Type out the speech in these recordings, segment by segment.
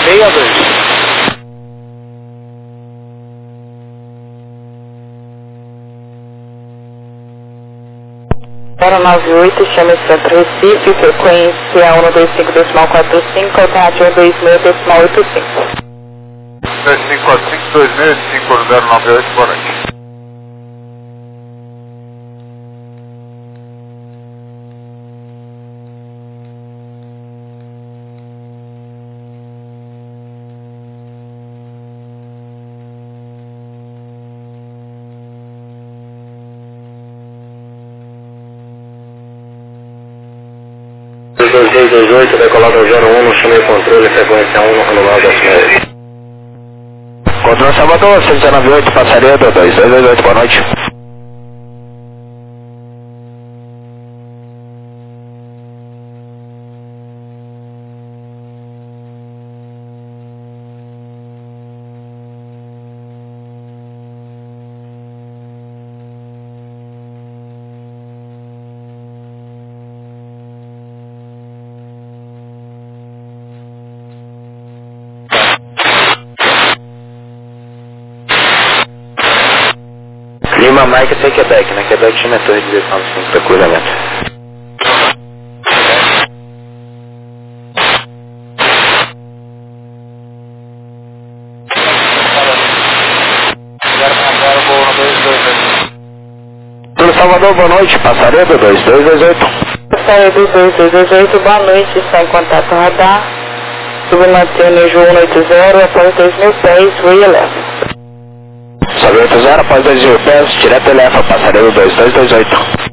62. Zero 98, chama Centro Recife, frequência 125.45, alternativa 26.85. 2545 2098, boa noite. Dois 2228, decolado 01, chamei controle, frequência 1, anual da cidade. Controle Salvador, 698, passaria do 2228, boa noite. Lima Mike tem Quebec, né? Quebec chama torre de 19 para cruzamento. Tudo Salvador, boa noite, Passaredo 2228. Passaredo 2228, boa noite, está em contato radar. Submantendo Ju 180, após 2.000 pés, re-eleva. Sobe 80 após 2.000 pés, direto eleva, Passaredo 2228.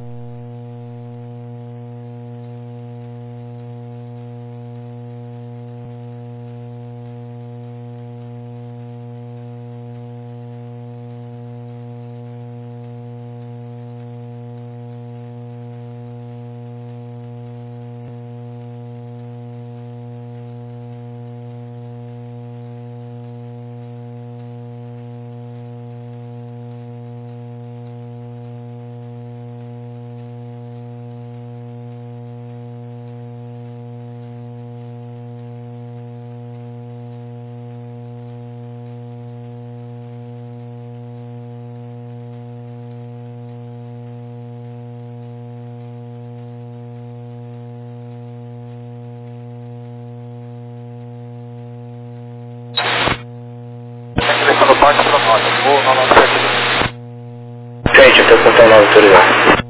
Gente, estou com nova autoridade.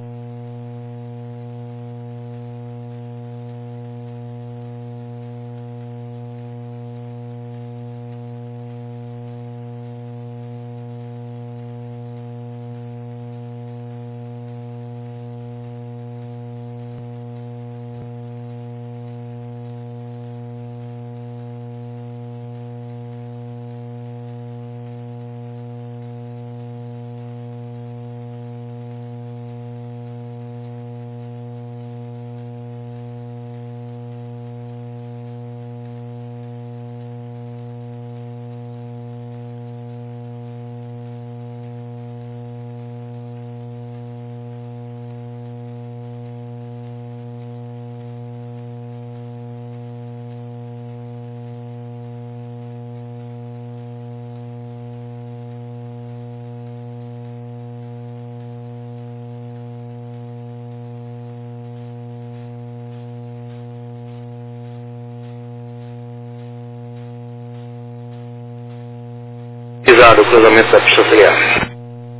Pisado, o cruzamento da pista auxiliar.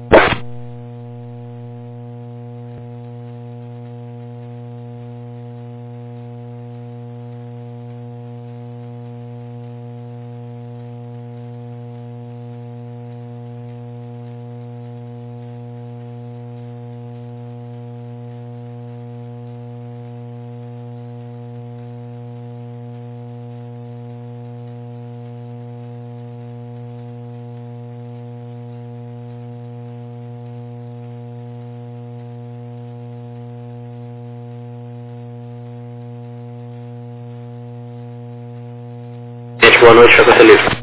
Gente, boa noite, Chaco Feliz.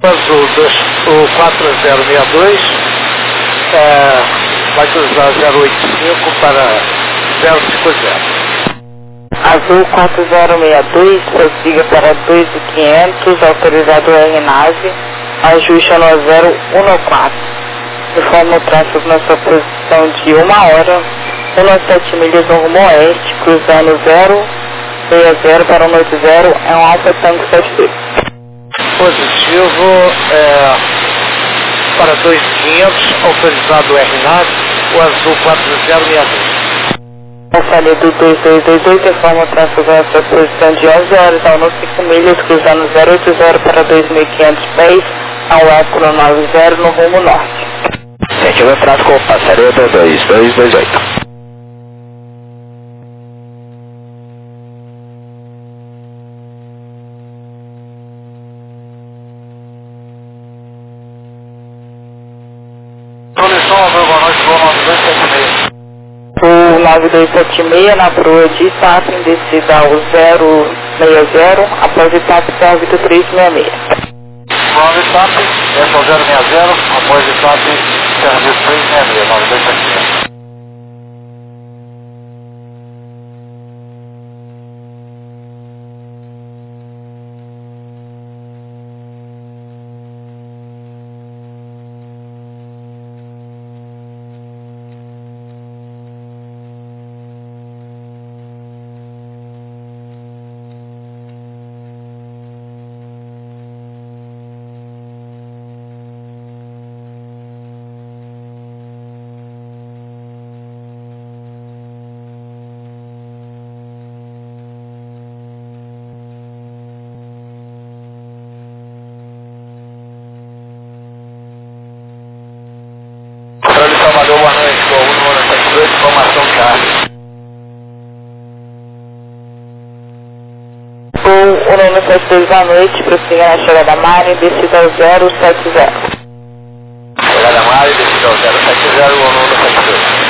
Azul, o 4062, vai cruzar 085 para 050. Azul 4062, prossiga para 2500, autorizado RNAVE, ajuste no 014. Informa o tráfego na sua posição de 1 hora, 17 milhas no rumo oeste, cruzando 060 para 180, é um Alfa Tango 72. Positivo, para 2500, autorizado RNAV, o azul 4062. A falha do 2228 informa o tráfego na sua posição de 11 horas, ao 5 milhas, cruzando 080 para 2500 pés, ao Eco 90 no rumo norte. Sentido tráfego, passaria do 2228. O 9276 na proa de Itapem, descida ao 060, após Itapem, órbita 366. Nove Itapem, essa é o 060, após Itapem, serviço 366, 9276. Salvador, boa noite, com o número 72, informação carga. O número 72, boa noite, prossiga na chegada da Mari, descida ao 070. Chegada da Mari, descida ao 070, o número 72.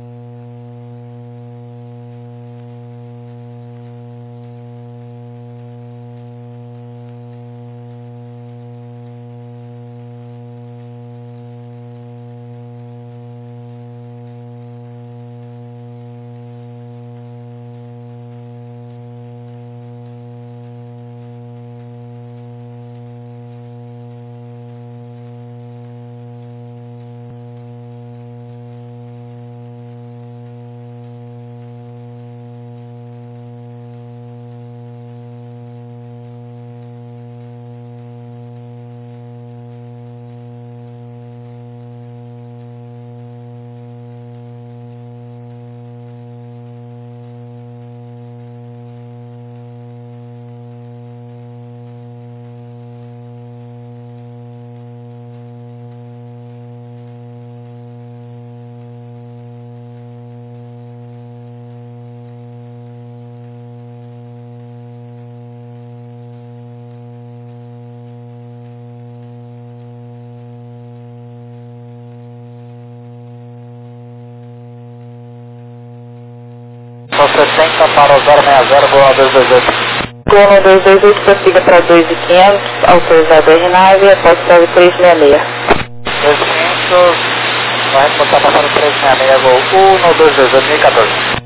Só 60 para o 060, boa 228. Turno 228, prossiga para 2500, autorizado RNAVE, após serve 366. 2500, vai reportar para o 366, voo 1, 228, 2014.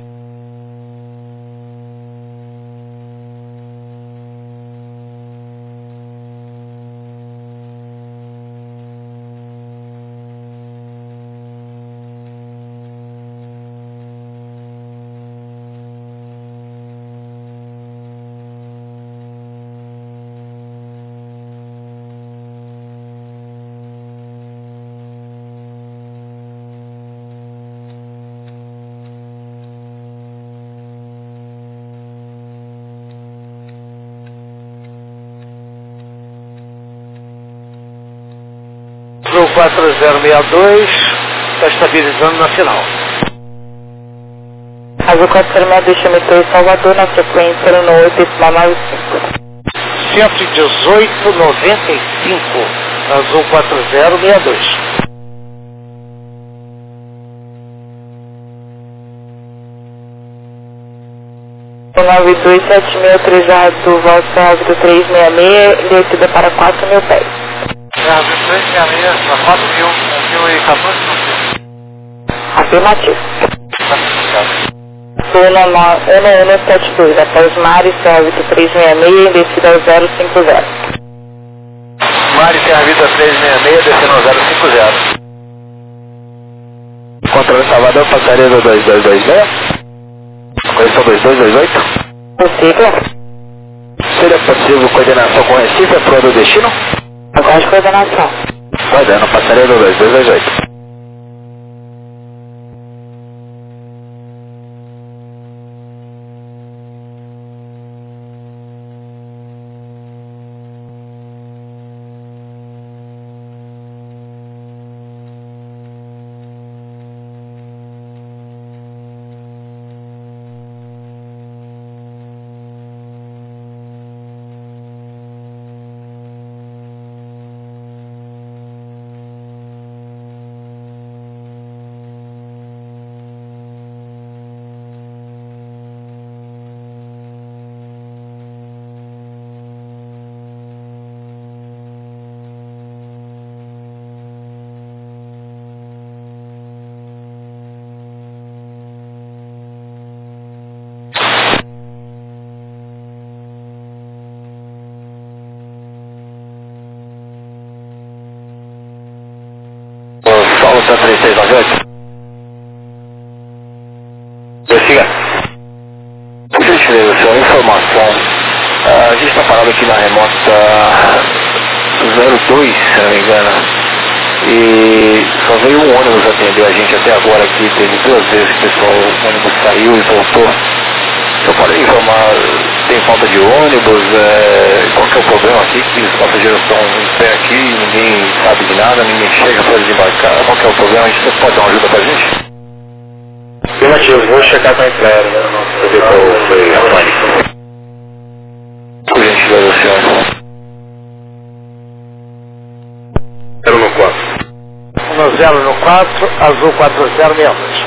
Azul 4062, está estabilizando na final. Azul 4062, chamitou em Salvador, na frequência no 895. 118,95, Azul 4062. O 9276, autorizado, volta órbita 366, descida para 4.000 pés. CRV 366, a 4.000, 1.014, Afirmativo. 1172, após Mari, Servito 366, descida ao 050. Mari Servita 366, descendo ao 050. Controle Salvador, passaria do 2226. Correção 2228. Possível. Seria possível coordenação com Recife, para o destino? Aguarde coordenação. Guardando, passaria do 2228. Paulo 3698. Prossiga. Por gentileza, senhor, informação. A gente está parado aqui na remota 02, se não me engano. E só veio um ônibus atender a gente até agora aqui. Teve 2 vezes que o pessoal, o ônibus saiu e voltou. Eu pode informar, tem falta de ônibus, qual que é o problema aqui, que os passageiros estão em pé aqui, ninguém sabe de nada, ninguém chega para desembarcar, qual que é o problema, a gente pode dar uma ajuda pra gente? Afirmativo, vou checar com a Eclair, né? Pra ver qual foi a pane. Por gentileza, senhor. 0 no 4. 10 no 4, azul 4062.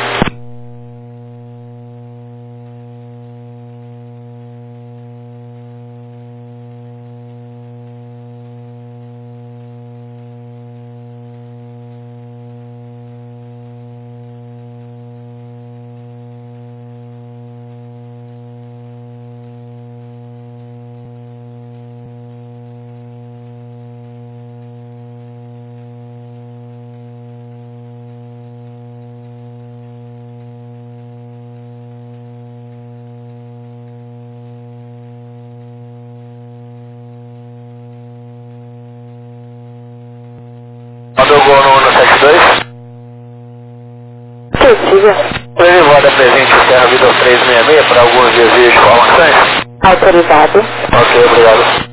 Mandou gol no 72? Possível. Foi levada presente o Terra Vida 366 para alguns desejos avançantes? Autorizado. Ok, obrigado.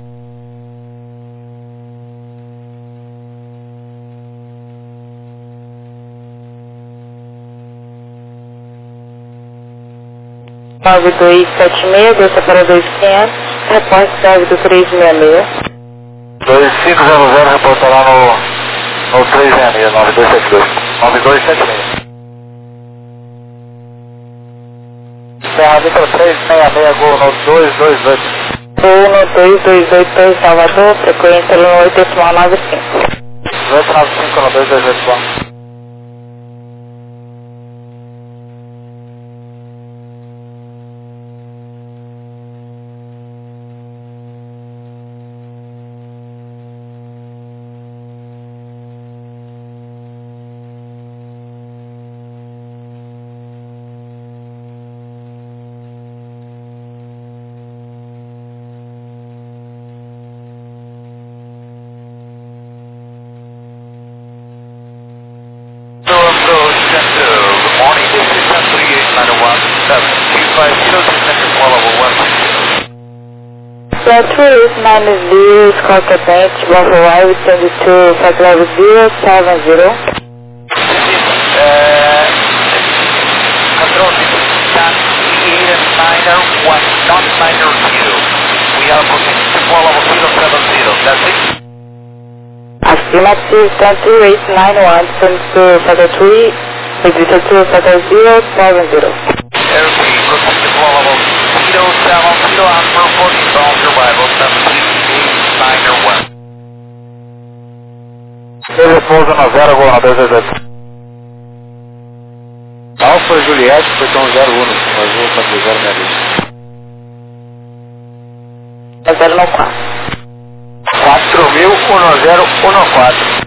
Nove dois sete seis, desça para 2500, repórter serve do 366. 2500, reportará no 366, 9272. 9276. Serra Vitor 366, gol no 228. Voo no 228 para Salvador, frequência no 8.95. 895 no 228. Central 890, Squawka Bench, Buffalo Wild, 22, Flight Level 070. Control, this is Sun 38 1, not minor 2. We are proceeding to call level 070, that's it? Affirmative, Central 891, 22, Flight 3, Exit 2, Flight 070. Okay, proceed to call level 070, I'm reporting bound arrival 78 minor 1. Ele pousa na 0, gol na 288. Alfa Juliette, foi Tom 01, Azul 4062. 0 no 4. 401014.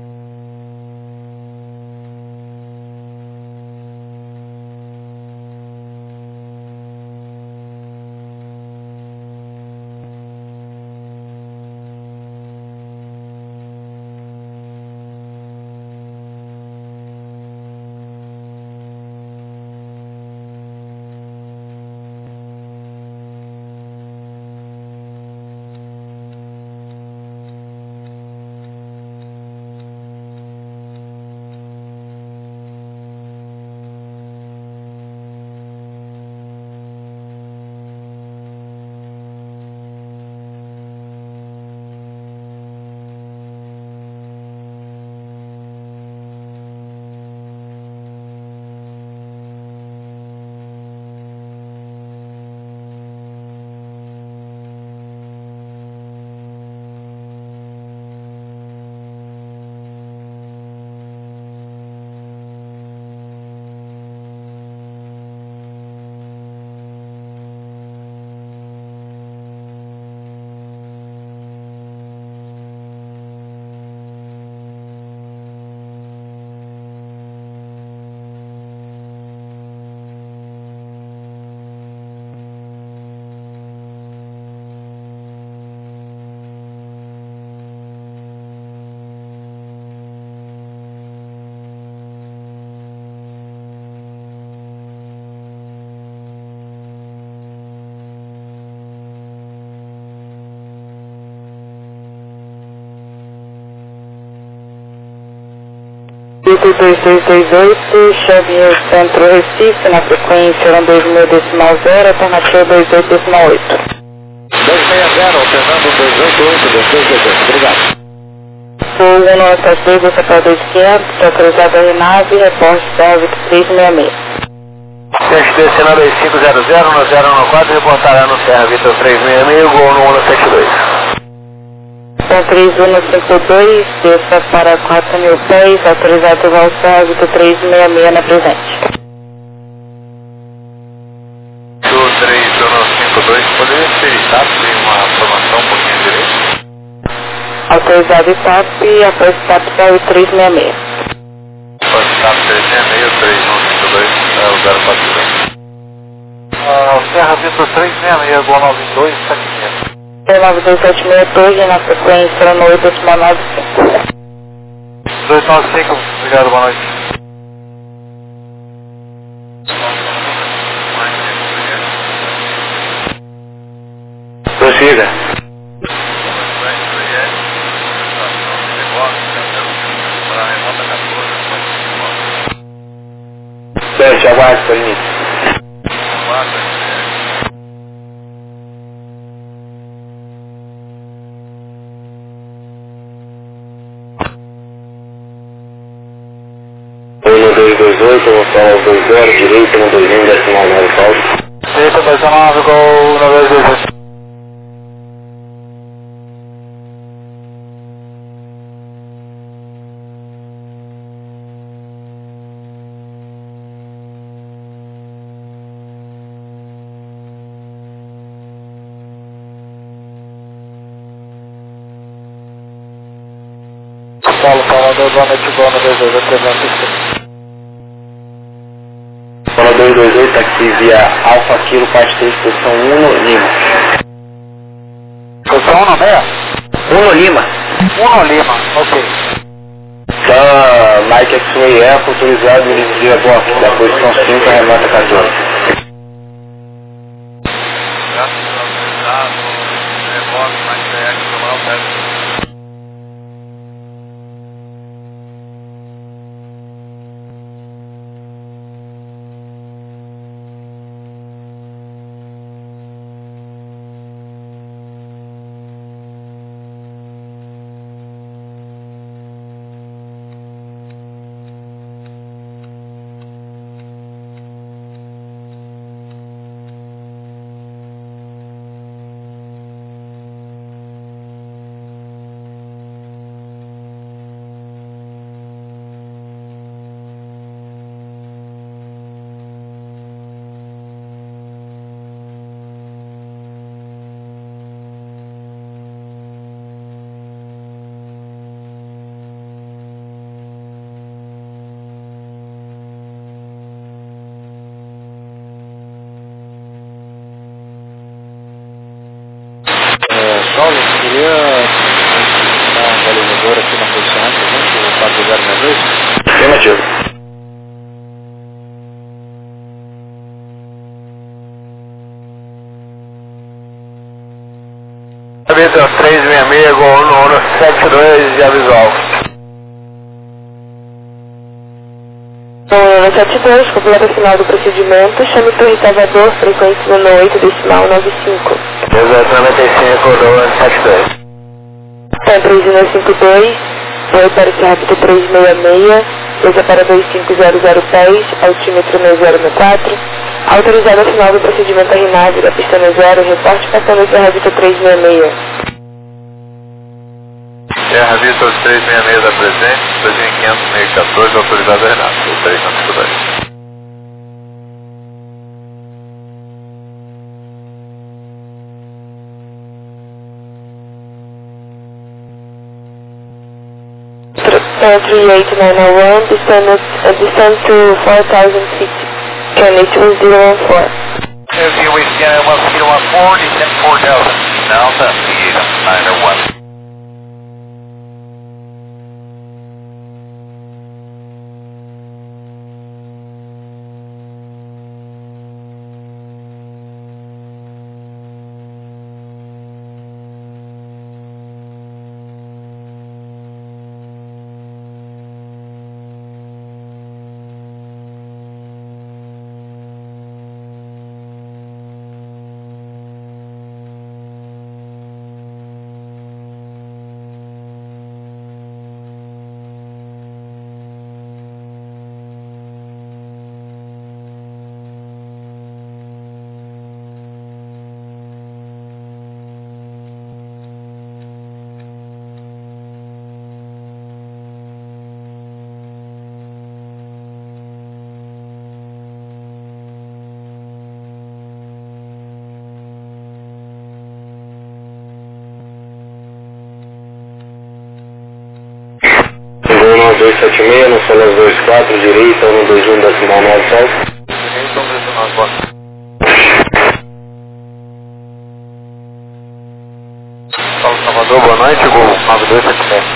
Pico 2228, Xavier Centro Recife, na frequência 120.0, alternativa 28.8. 260, alternando 288, 288, obrigado. Voo 192, você para 2500, autorizado a renave, reporte serve 366. Teste descendo 2500, no 014, reportará no Serra Vitor 366, gol no 172. Com 3152, desça para 4.000 pés, autorizado ao Serra Vitor 366 na presente. Do 3152, poderia ser ITAP, tem uma formação um pouquinho direito? Autorizado ITAP, após ITAP serve 366. Pode ITAP 366, 3152, é o 042. Serra Vitor 366, gol 9275. 9276 Torre, na frequência 8.95. 295, obrigado, boa noite. Prossiga. Teste, aguarde para início. Uno 228, local 20, direita 121, decimal 9 salto. Direita 29, gol 9228. Paulo, Salvador, boa noite, gol 9228. Fala 228, taxi via Alfa Kilo, parte 3, posição 1, Lima. Posição 1 6? 1 Lima. 1 Lima, ok. Mike X-Ray Eco, autorizado via box, da posição 5, remota 14. Paulo, queria dar um balizador aqui na posição antes, o 4062. Afirmativo. Vitor 366, Gol 172 já visual. Gol 172, completa final do procedimento, chame Torre Salvador, frequência 18, decimal 95. 1895, Gol 172. Tem 3152, foi para o Cerrito 366, mesa para 25000 pés, altímetro 9064. Autorizado a final do procedimento a RNAV da pista no 0, reporte passando o Cerrito 366. Terra Vitor 366 da presente, 2500 autorizado a Renato, 352. Descend to 4000 feet. Candy 2014. Okay, we scan 1014, descend 4000. Now that's the 901. Voo 276, no Solas 24, direita, 121, decimal 9, salve. Direita, 129, boa. Paulo Salvador, boa noite, Gol 9276.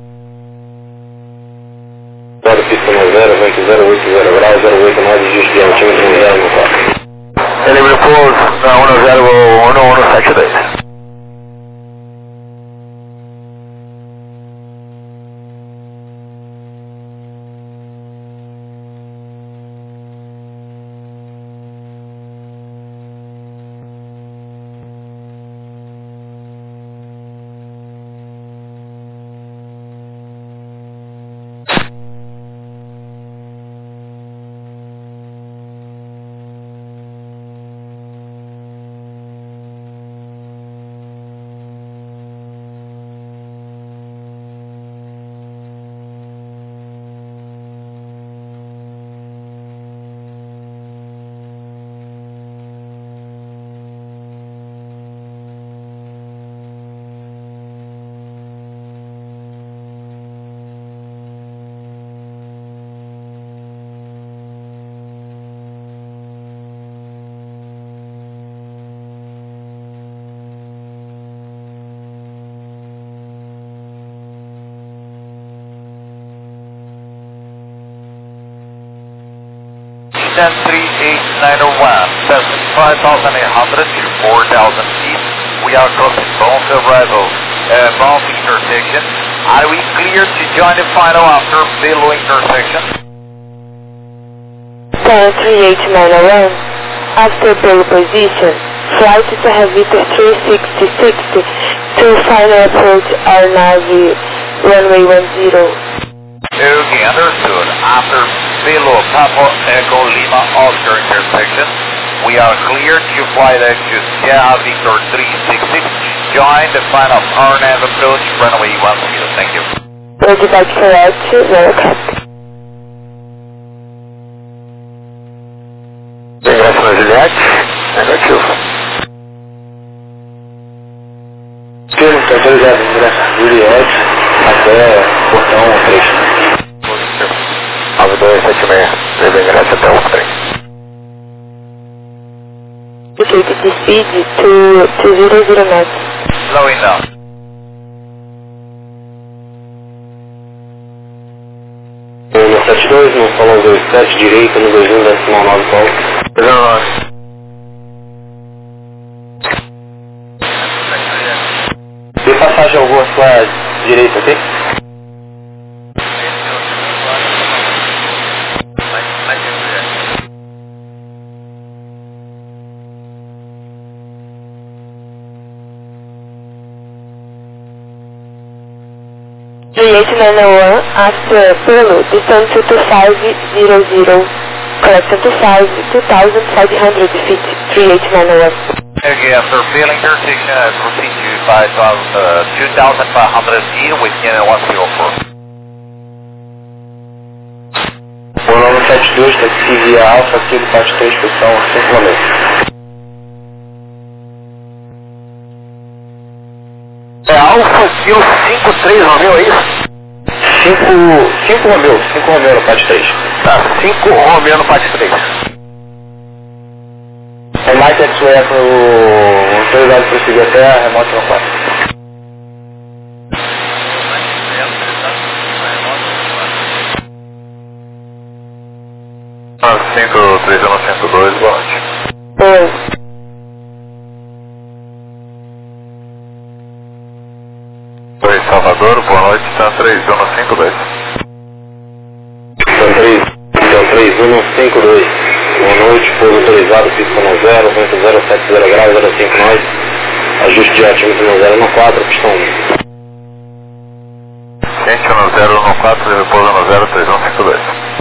Zero, pista no 0, vento 080 graus, 089, dígito de altímetro 014. Delivery Force, 101172. Descend 38901, that's 5,800 to 4,000 feet. We are crossing bound arrival, bound intersection. Are we clear to join the final after below intersection? Star 38901, after pole position, flight to Havita 360 to final approach RNAV runway 10. Okay, understood. After below Papa Echo Lima Oscar intersection, we are clear to fly back to Sierra Victor 366. Join the final RNAV approach runway 10. Thank you. Roger back correct, welcome. Ingresso na Juliette, negativo. Sim, está autorizado, ingresso Juliette até portão 3. 9276, teve ingresso até o trem. Indicated speed to 200 knots. slowing down. No 72, no solo 27, direita no 21,9 Paulo. 19. Dê passagem alguma à sua direita, ok? Juliet 901, after Polo, descend to 2500, correction to 2,500 feet, 38901. Okay, after failing intersection, proceed to 2,500 feet with Canada 104. O 972, taxi via Alfa, Kilo 43, posição 5 km. É Alfa Kilo 53 Romeu, é isso? 5 Romeu no parte 3. Tá, 5 Romeu no parte 3. É mais X-Way para o autoridade prosseguir até a remote no 4. Ah, 53152, boa noite. Oi. Oi, Salvador, boa noite, está 3152. Então 3152. Boa noite, pouso autorizado, pista 10, vento 070 graus, 05 nós. Ajuste de atímetro no 014, pistão 1. Gente no 014 e repouso no 03152.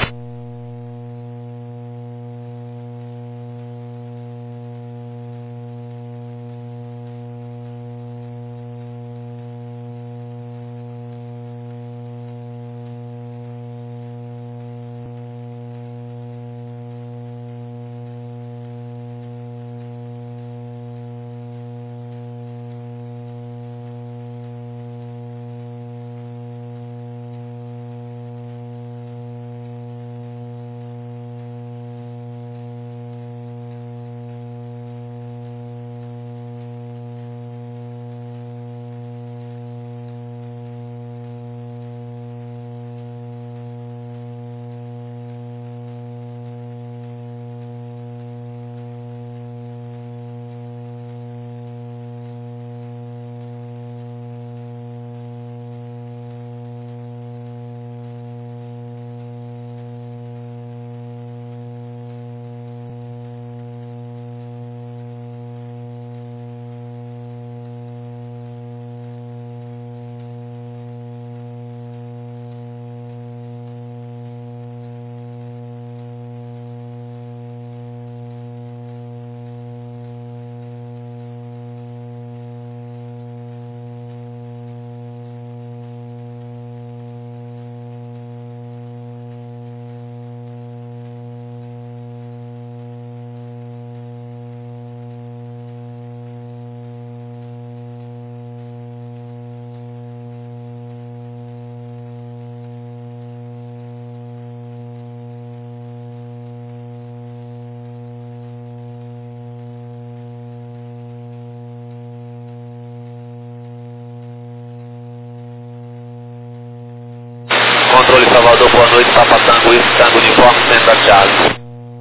Controle Salvador, boa noite, Papa Tango, isso, Tango uniforme, centro Charlie.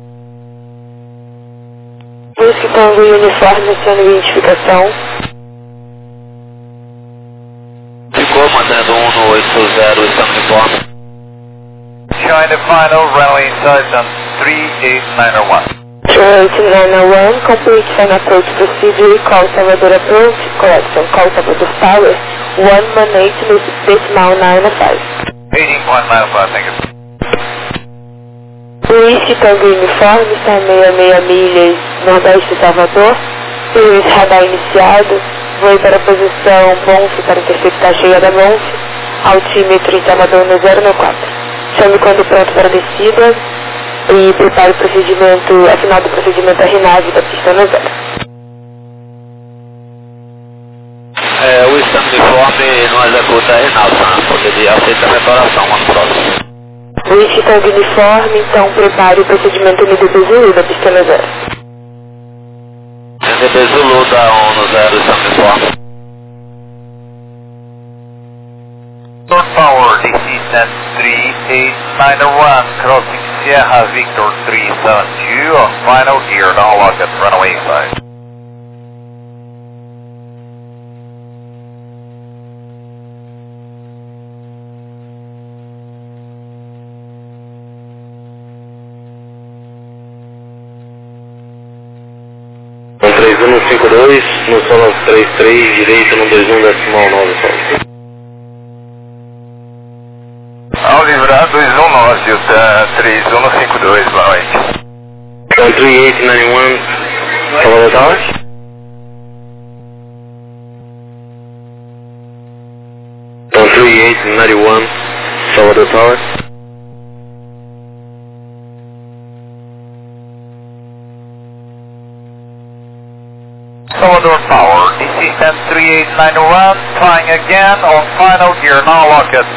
Busque Tango e uniforme, sendo identificação. Ficou mandando 1 no 80, estamos uniforme. China final, runway inside on 38901. 901, complete final approach procedure, call Salvador approach, correction, call Salvador Tower, 118 decimal 905. 18.95, thank you. Whisky Tango uniforme, está 66 milhas nordeste de Salvador, serviço radar iniciado, voe para a posição Monte para interceptar a chegada Monte, altímetro em Salvador no 094. Chame quando pronto para a descida e prepare o procedimento, a final do procedimento a RNAV da pista no 0. O estado uniforme não executa a Renalta, porque aceita a preparação, mano, próximo. Whisky Tango uniforme, então prepare o procedimento NDB Zulu da pista no 0. NDB Zulu da ONU 0, estado uniforme. System 3891, crossing Sierra Victor 372 on final gear, now lock at runway side. Então 3152, no solo 33, direito no 21,9, solo. Ao livrar 219, Delta 3152, boa noite. Então 3891, Salvador Tower. Então 3891, Salvador Tower. Salvador Tower, this is System 3891, flying again on final gear, now lock it.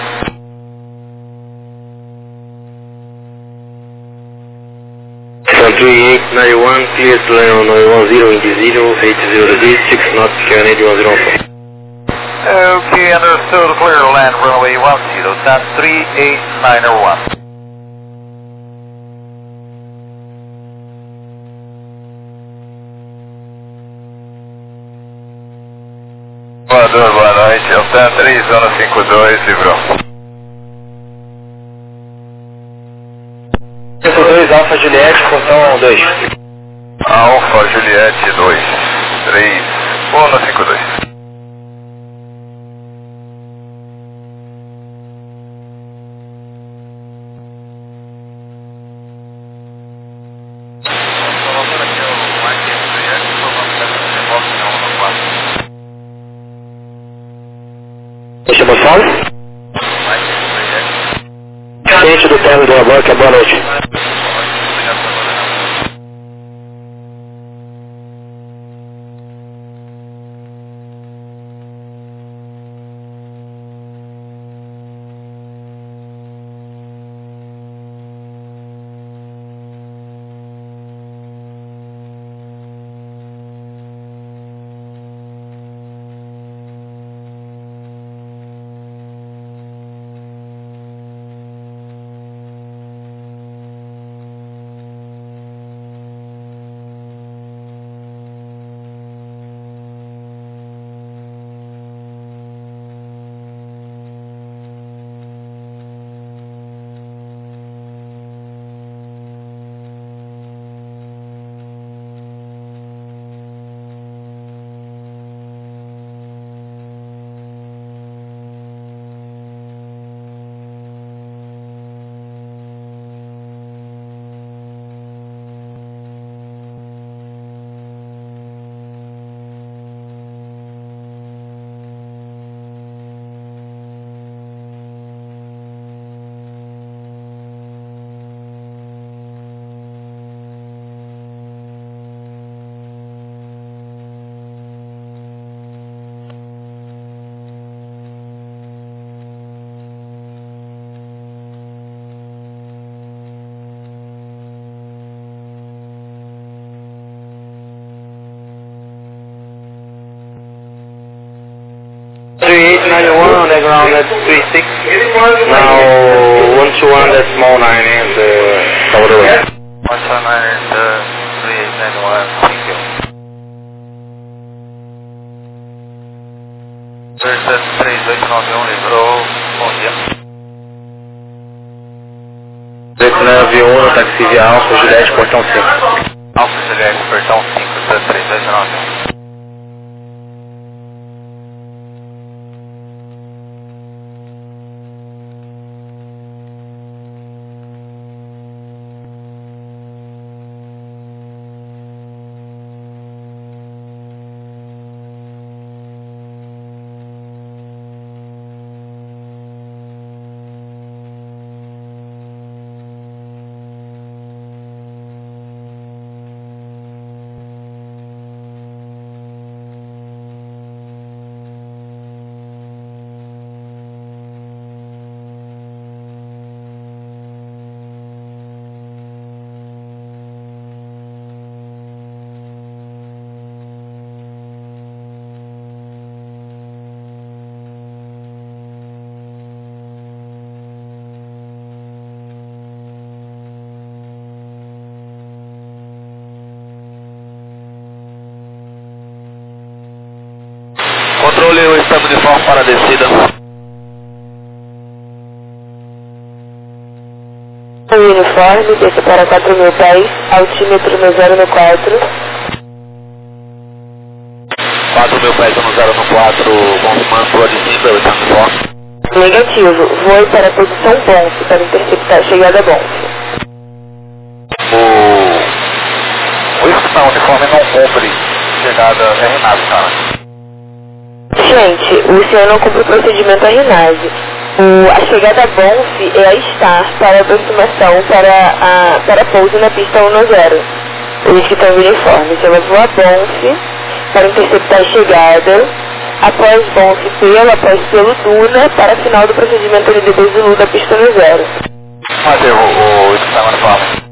Então 3891, clear to land on 10, wind 0, 80 degrees, 6 knots, Canadian 104. Okay, understood, clear to land runway 10, System 3891. Salvador, boa noite, Delta 3152, livrou. 52 Alfa Juliette, portão 2. Alfa Juliette 2, 3, 152. Deixa eu falar? Gente do terno do Aborca, boa noite. on the ground at 36. Now 121, that's small 9 and Salvador. 129 and 3891, thank you. Versa 3891, livrou, bom dia. 3891, táxi via Alfa Juliette, portão 5. Alfa Juliette, portão 5, 3891. Sistema uniforme para a descida. O uniforme, desça para 4.000 pés, altímetro no 0 no 4. 4.000 pés no 0 no 4, confirmando para a descida, o sistema uniforme. Negativo, voe para a posição Bonf, para interceptar a chegada Bonf. O sistema uniforme não cumpre chegada RNAV, cara. Gente, o senhor não cumpre o procedimento RNAV. A chegada Bonf é a STAR para aproximação para pouso na pista 10. Eles que estão no uniforme. Você vai voar Bonf para interceptar a chegada, após Bonf após pelo Duna, para final do procedimento LDB Zulu da pista 10. Mas o sistema uniforme.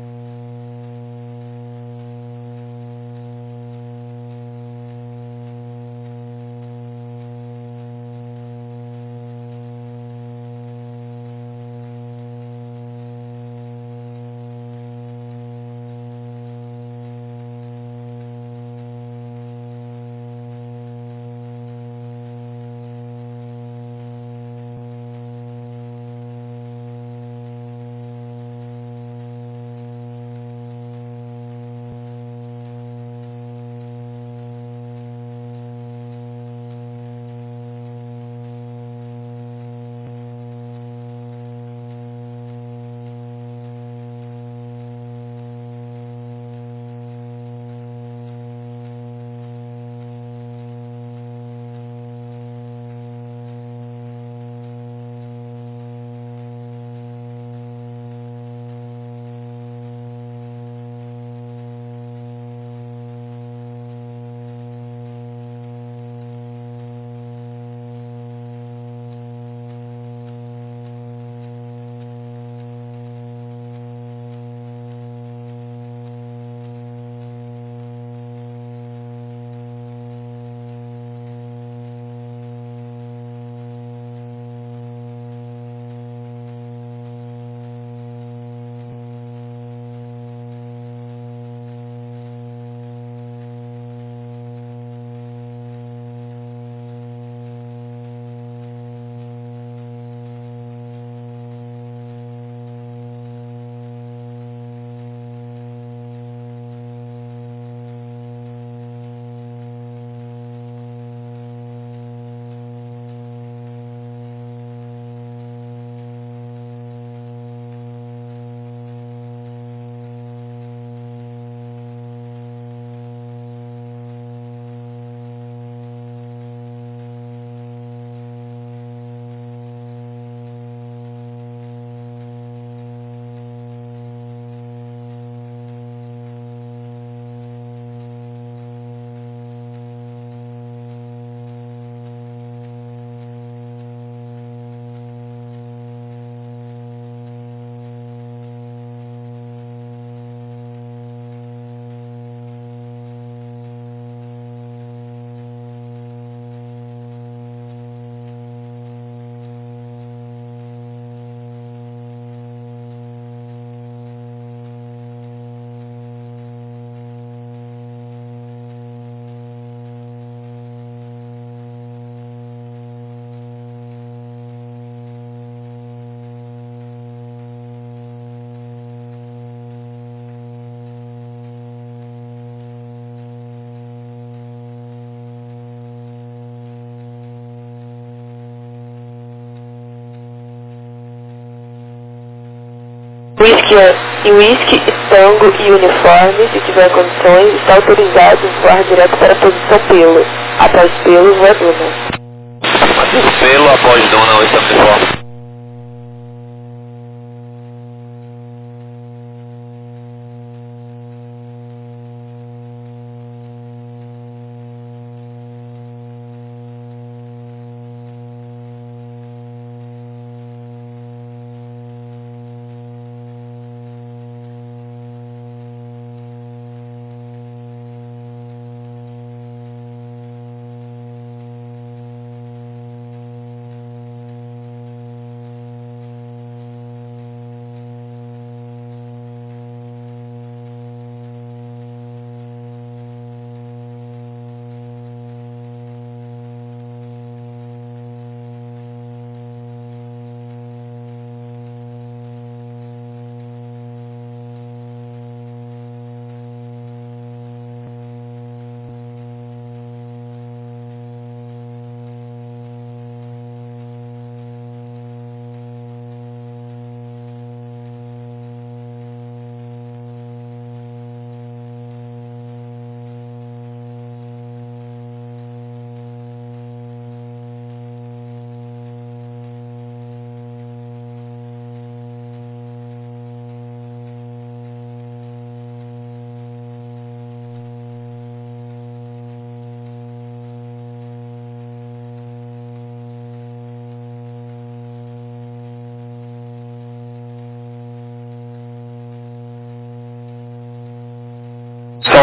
Whisky, Tango e uniforme, se tiver condições, está autorizado voar direto para a posição pelo. Após pelo, voa Duna. Mas pelo após Duna, o sistema uniforme.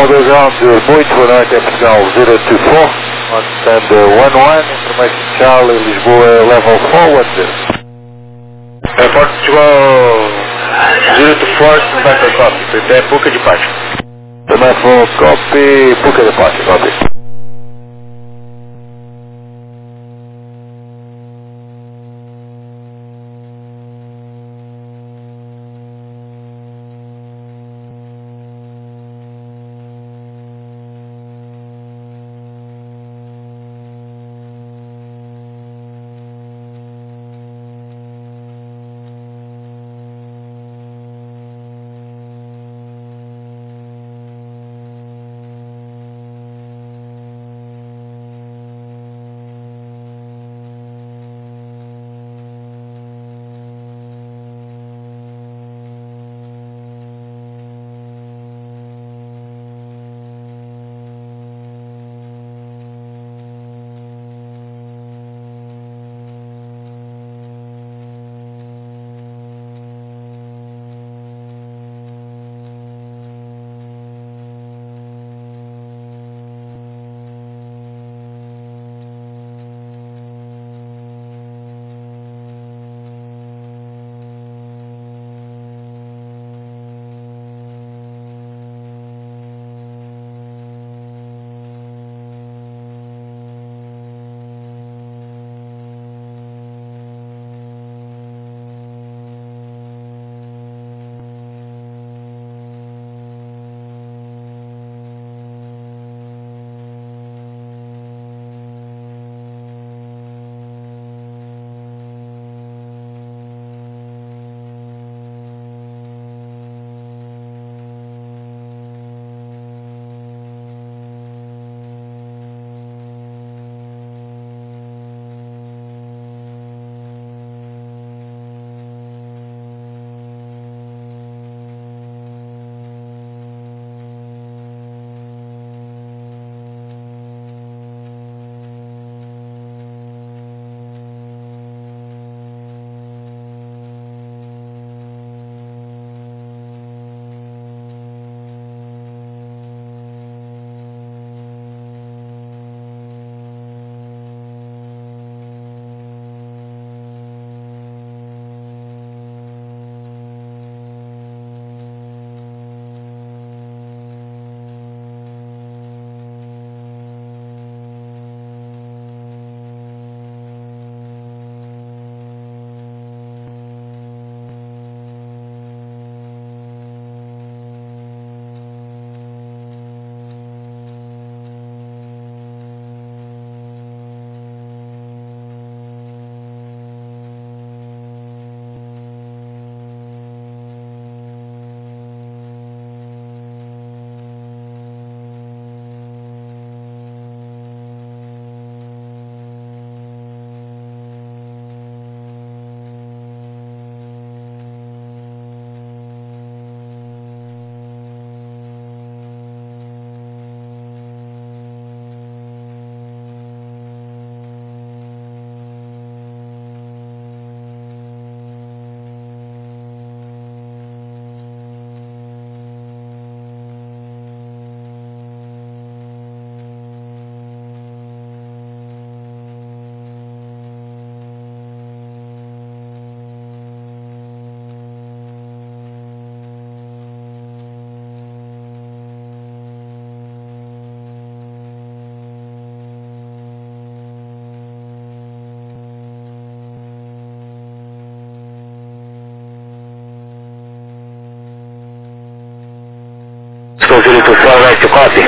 all those rounds muito boa noite, é Portugal 024, on stand 11, information Charlie, Lisboa level 410. Airport Portugal 024, Cypher Copy, prepare Puka departure. Também for copy, Puka departure, copy. Right to copy.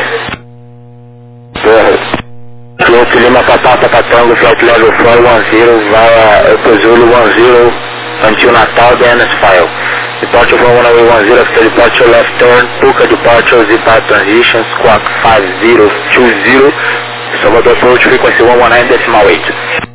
Flight Lima Papa Tango, flight level 410 via Echo Zulu 10 until Natal, the NS file. Departure from 1010 after departure left turn, Puka departure, Zipa transition, squawk 5020, Salvador approach frequency 119.8.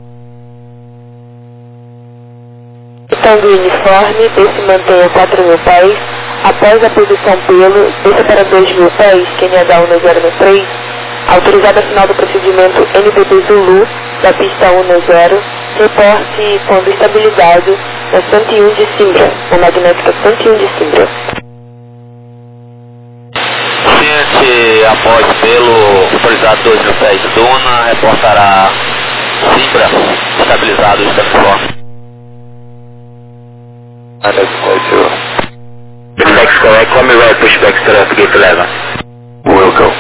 Tango uniforme, desce mantenha 4.000 pés, após a posição pelo, desça para 2.000 pés, QNH 1093, autorizada final do procedimento NBB Zulu, da pista 10, reporte quando estabilizado na 101 de Simbra, na magnética 101 de Simbra. Ciência voz pelo autorizado 2000 pés Duna, reportará Simbra, estabilizado o transforme. Pushback's correct, call me right, pushback's correct, gate 11. Will go.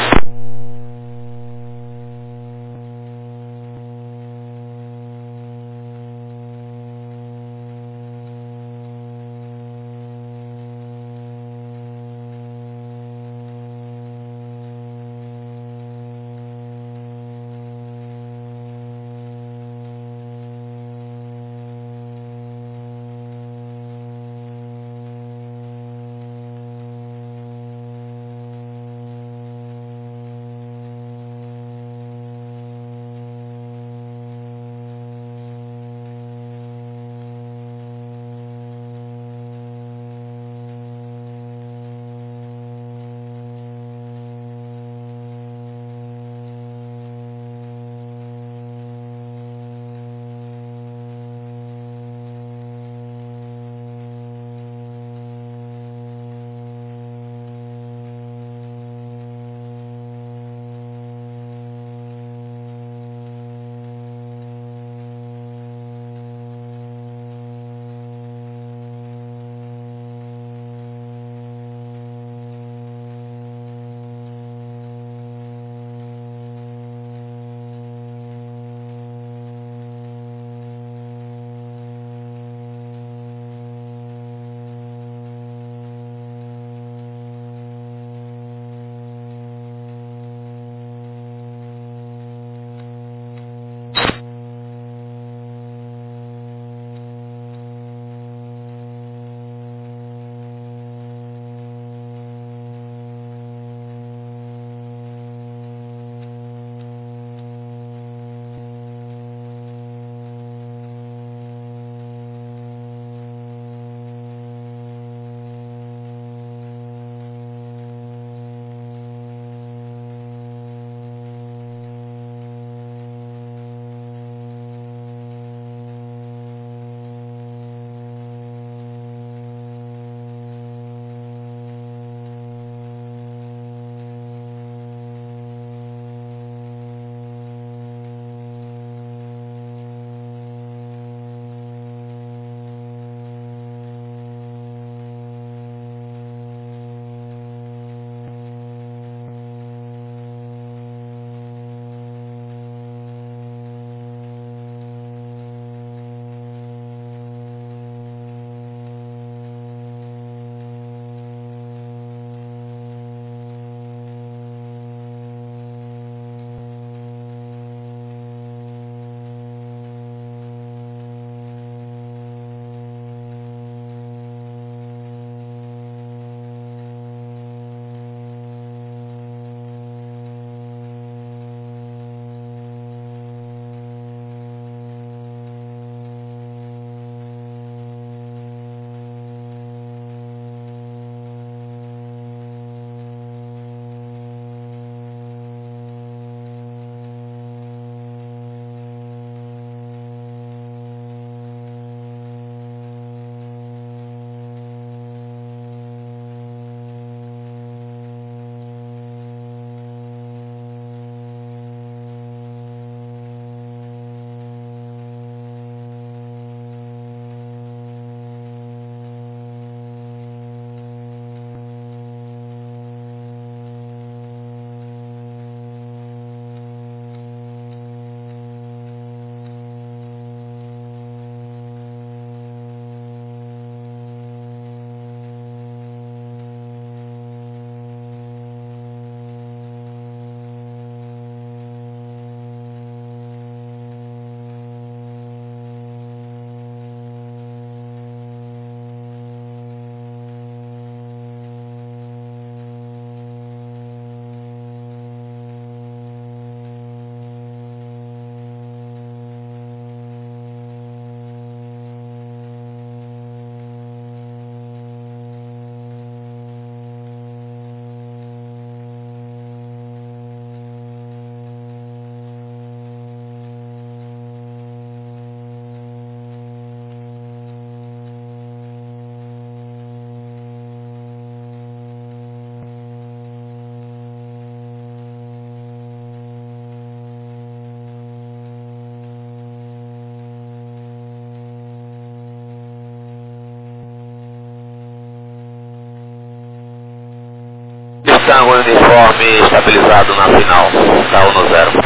Tango uniforme estabilizado na final, tá 1-0.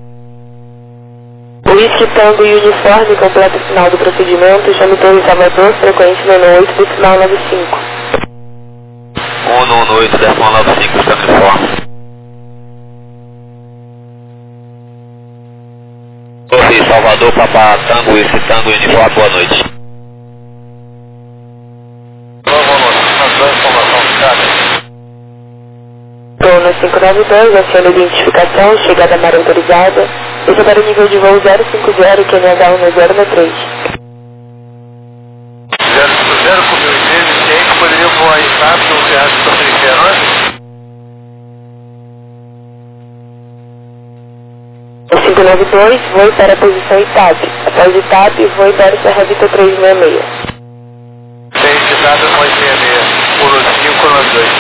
Whisky Tango e uniforme completa o final do procedimento, chame Torre Salvador, frequência 118 do sinal 95. 118, 95, está uniforme. Torre Salvador, Papa Tango, Whisky Tango e uniforme, boa noite. Dono 592, aciona identificação, chegada mar autorizada, esse é para o nível de voo 050, QNH 1063. 050 com 1013, quem que poderia voar aí rápido ou viagem para Felicidade? 592, voe para a posição ITAP. Após ITAP, voe para Serra Vita 366. 6 de nada, 866, 152.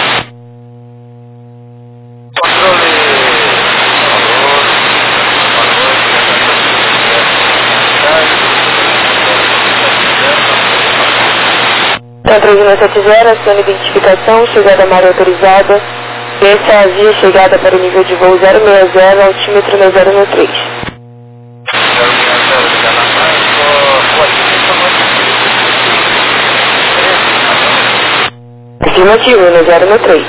Controle. Então, 3670, aciona identificação, chegada mar autorizada, essa é a via chegada para o nível de voo 060, altímetro no 013. Afirmativo, no 013.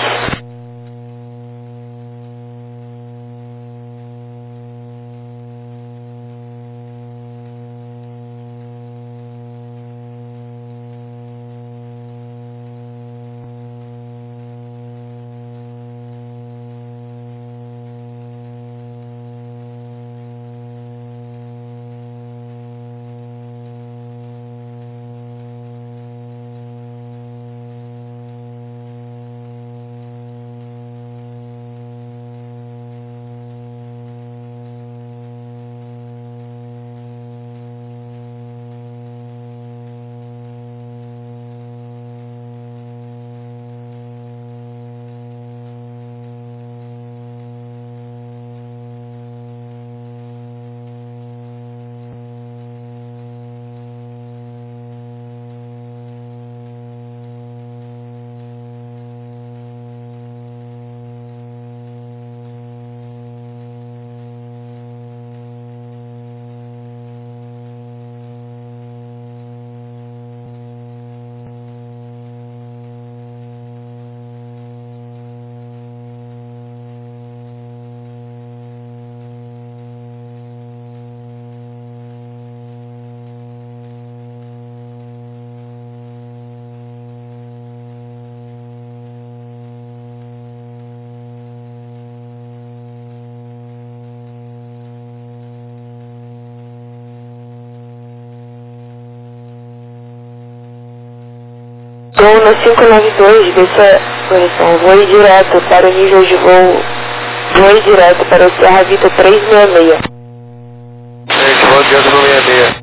Dono 592, correção, voe direto para o nível de voo, voe direto para o Serra Vita 366. Gente, vou adiante no 66.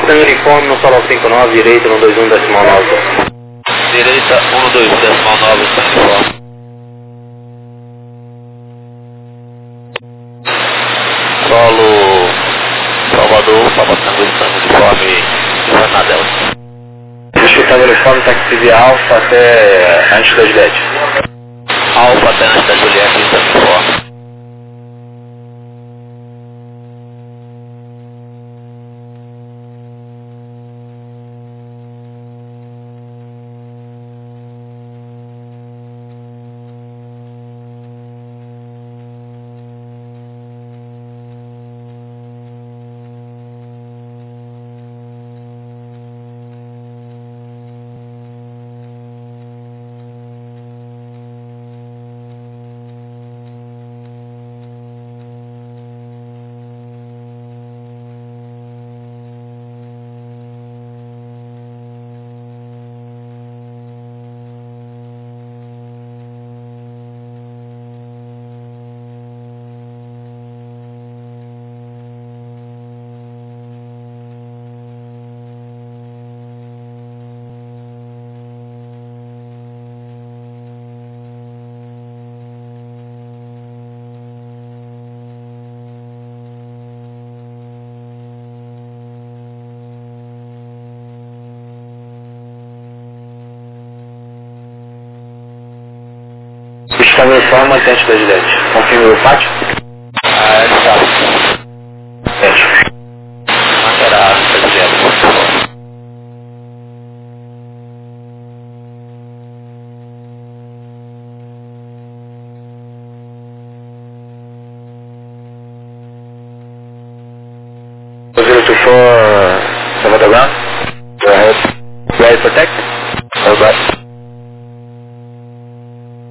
Capitão Uniforme no Solo 59, direita 121,9. Direita 121,9, Capitão Uniforme. Solo Salvador, Capitão Uniforme, Jornadel. Capitão Uniforme, táxi Alfa até antes da Juliette. Alfa até antes da Juliette, Capitão Uniforme. Capitão Uniforme, até antes da Juliette. Confirma o pátio? Ah, está. Certo. Manterá a Juliette, por favor. Salvador Ground. Go ahead. Ready for tech? Over.